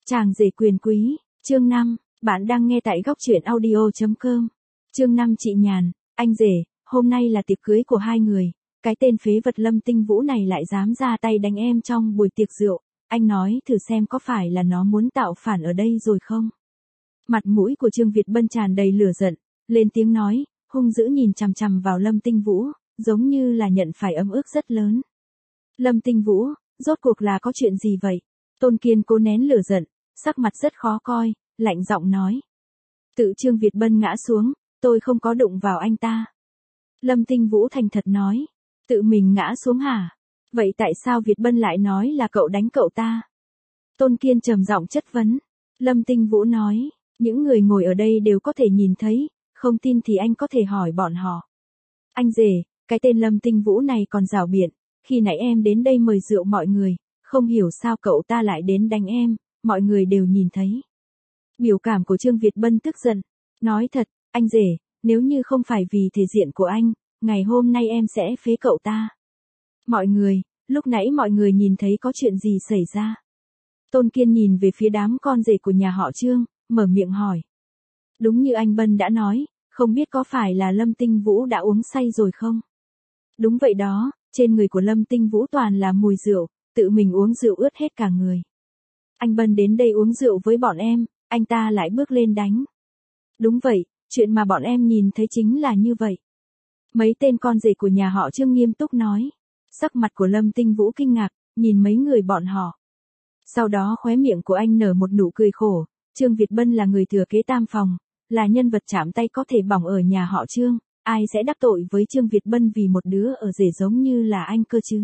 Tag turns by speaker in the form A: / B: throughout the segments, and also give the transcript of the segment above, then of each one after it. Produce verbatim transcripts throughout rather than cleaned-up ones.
A: Chàng rể quyền quý, chương năm, bạn đang nghe tại góc truyện audio chấm com. Chương năm chị Nhàn, anh rể, hôm nay là tiệc cưới của hai người, cái tên phế vật Lâm Tinh Vũ này lại dám ra tay đánh em trong buổi tiệc rượu, anh nói thử xem có phải là nó muốn tạo phản ở đây rồi không? Mặt mũi của Trương Việt Bân tràn đầy lửa giận, lên tiếng nói, hung dữ nhìn chằm chằm vào Lâm Tinh Vũ, giống như là nhận phải ấm ức rất lớn. Lâm Tinh Vũ, rốt cuộc là có chuyện gì vậy? Tôn Kiên cố nén lửa giận, sắc mặt rất khó coi, lạnh giọng nói. Tự Trương Việt Bân ngã xuống, tôi không có đụng vào anh ta. Lâm Tinh Vũ thành thật nói, tự mình ngã xuống hả? Vậy tại sao Việt Bân lại nói là cậu đánh cậu ta? Tôn Kiên trầm giọng chất vấn. Lâm Tinh Vũ nói, những người ngồi ở đây đều có thể nhìn thấy, không tin thì anh có thể hỏi bọn họ. Anh rể, cái tên Lâm Tinh Vũ này còn rảo biện, khi nãy em đến đây mời rượu mọi người, không hiểu sao cậu ta lại đến đánh em, mọi người đều nhìn thấy. Biểu cảm của Trương Việt Bân tức giận, nói thật, anh rể, nếu như không phải vì thể diện của anh, ngày hôm nay em sẽ phế cậu ta. Mọi người, lúc nãy mọi người nhìn thấy có chuyện gì xảy ra? Tôn Kiên nhìn về phía đám con rể của nhà họ Trương, mở miệng hỏi. Đúng như anh Bân đã nói, không biết có phải là Lâm Tinh Vũ đã uống say rồi không? Đúng vậy đó, trên người của Lâm Tinh Vũ toàn là mùi rượu, tự mình uống rượu ướt hết cả người. Anh Bân đến đây uống rượu với bọn em, anh ta lại bước lên đánh. Đúng vậy, chuyện mà bọn em nhìn thấy chính là như vậy. Mấy tên con rể của nhà họ Trương nghiêm túc nói. Sắc mặt của Lâm Tinh Vũ kinh ngạc, nhìn mấy người bọn họ. Sau đó khóe miệng của anh nở một nụ cười khổ, Trương Việt Bân là người thừa kế tam phòng, là nhân vật chạm tay có thể bỏng ở nhà họ Trương, ai sẽ đắc tội với Trương Việt Bân vì một đứa ở rể giống như là anh cơ chứ?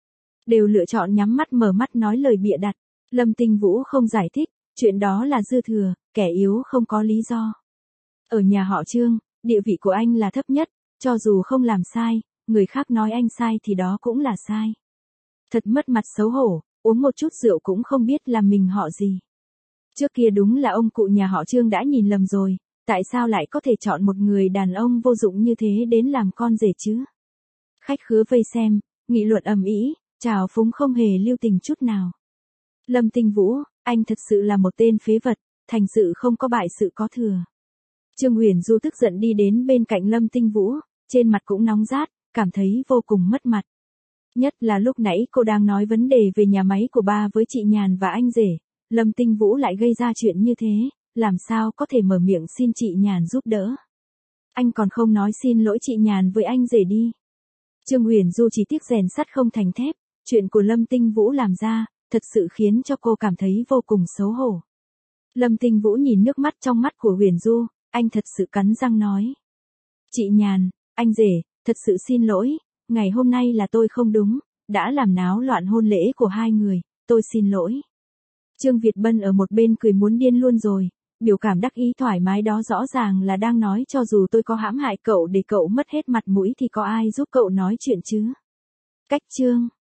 A: Đều lựa chọn nhắm mắt mở mắt nói lời bịa đặt. Lâm Tinh Vũ không giải thích, chuyện đó là dư thừa, kẻ yếu không có lý do. Ở nhà họ Trương, địa vị của anh là thấp nhất, cho dù không làm sai, người khác nói anh sai thì đó cũng là sai. Thật mất mặt xấu hổ, uống một chút rượu cũng không biết là mình họ gì. Trước kia đúng là ông cụ nhà họ Trương đã nhìn lầm rồi, tại sao lại có thể chọn một người đàn ông vô dụng như thế đến làm con rể chứ? Khách khứa vây xem, nghị luận ầm ĩ, trào phúng không hề lưu tình chút nào. Lâm Tinh Vũ, anh thật sự là một tên phế vật, thành sự không có bại sự có thừa. Trương Huyền Du tức giận đi đến bên cạnh Lâm Tinh Vũ, trên mặt cũng nóng rát, cảm thấy vô cùng mất mặt. Nhất là lúc nãy cô đang nói vấn đề về nhà máy của ba với chị Nhàn và anh rể, Lâm Tinh Vũ lại gây ra chuyện như thế, làm sao có thể mở miệng xin chị Nhàn giúp đỡ. Anh còn không nói xin lỗi chị Nhàn với anh rể đi. Trương Huyền Du chỉ tiếc rèn sắt không thành thép, chuyện của Lâm Tinh Vũ làm ra, thật sự khiến cho cô cảm thấy vô cùng xấu hổ. Lâm Tinh Vũ nhìn nước mắt trong mắt của Huyền Du, anh thật sự cắn răng nói. Chị Nhàn, anh rể, thật sự xin lỗi, ngày hôm nay là tôi không đúng, đã làm náo loạn hôn lễ của hai người, tôi xin lỗi. Trương Việt Bân ở một bên cười muốn điên luôn rồi, biểu cảm đắc ý thoải mái đó rõ ràng là đang nói cho dù tôi có hãm hại cậu để cậu mất hết mặt mũi thì có ai giúp cậu nói chuyện chứ. Cách Trương.